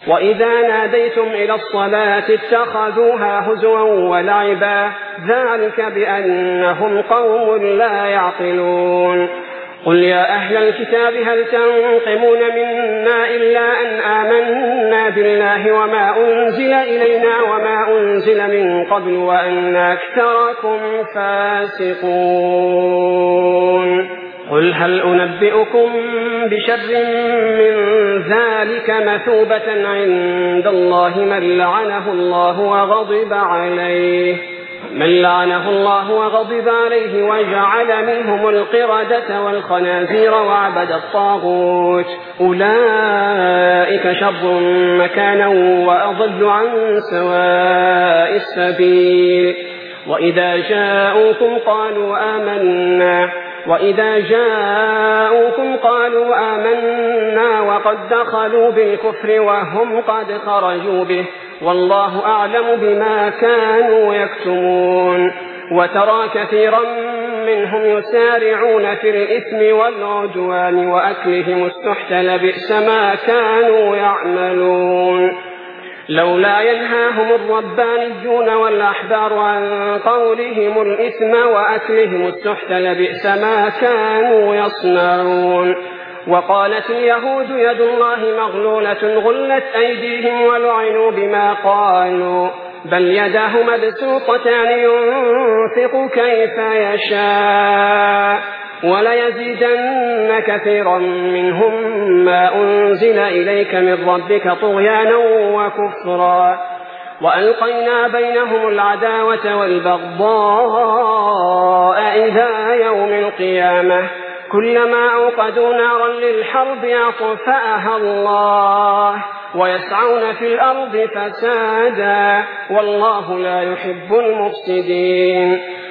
وإذا ناديتم إلى الصلاة اتخذوها هزوا ولعبا ذلك بأنهم قوم لا يعقلون. قل يا أهل الكتاب هل تنقمون منا إلا أن آمنا بالله وما أنزل إلينا وما أنزل من قبل وأن أكثركم فاسقون. قل هل أنبئكم بشر من ذلك مثوبة عند الله من لعنه الله وغضب عليه وجعل منهم القردة والخنازير وعبد الطاغوت أولئك شر مكانا وأضل عن سواء السبيل. وإذا جاءوكم قالوا آمنا وقد دخلوا بالكفر وهم قد خرجوا به والله أعلم بما كانوا يكتمون. وترى كثيرا منهم يسارعون في الإثم والعدوان وأكلهم السحت لبئس ما كانوا يعملون. لولا ينهاهم الربانيون والأحبار عن قولهم الإثم وأكلهم السحت لبئس ما كانوا يصنعون. وقالت اليهود يد الله مغلولة غلت أيديهم ولعنوا بما قالوا بل يداه مبسوطتان ينفق كيف يشاء وليزيدن كثيرا منهم ما أنزل إليك من ربك طغيانا وكفرا وألقينا بينهم العداوة والبغضاء إلى يوم القيامة كلما أوقدوا نارا للحرب أطفأها الله ويسعون في الأرض فسادا والله لا يحب المفسدين.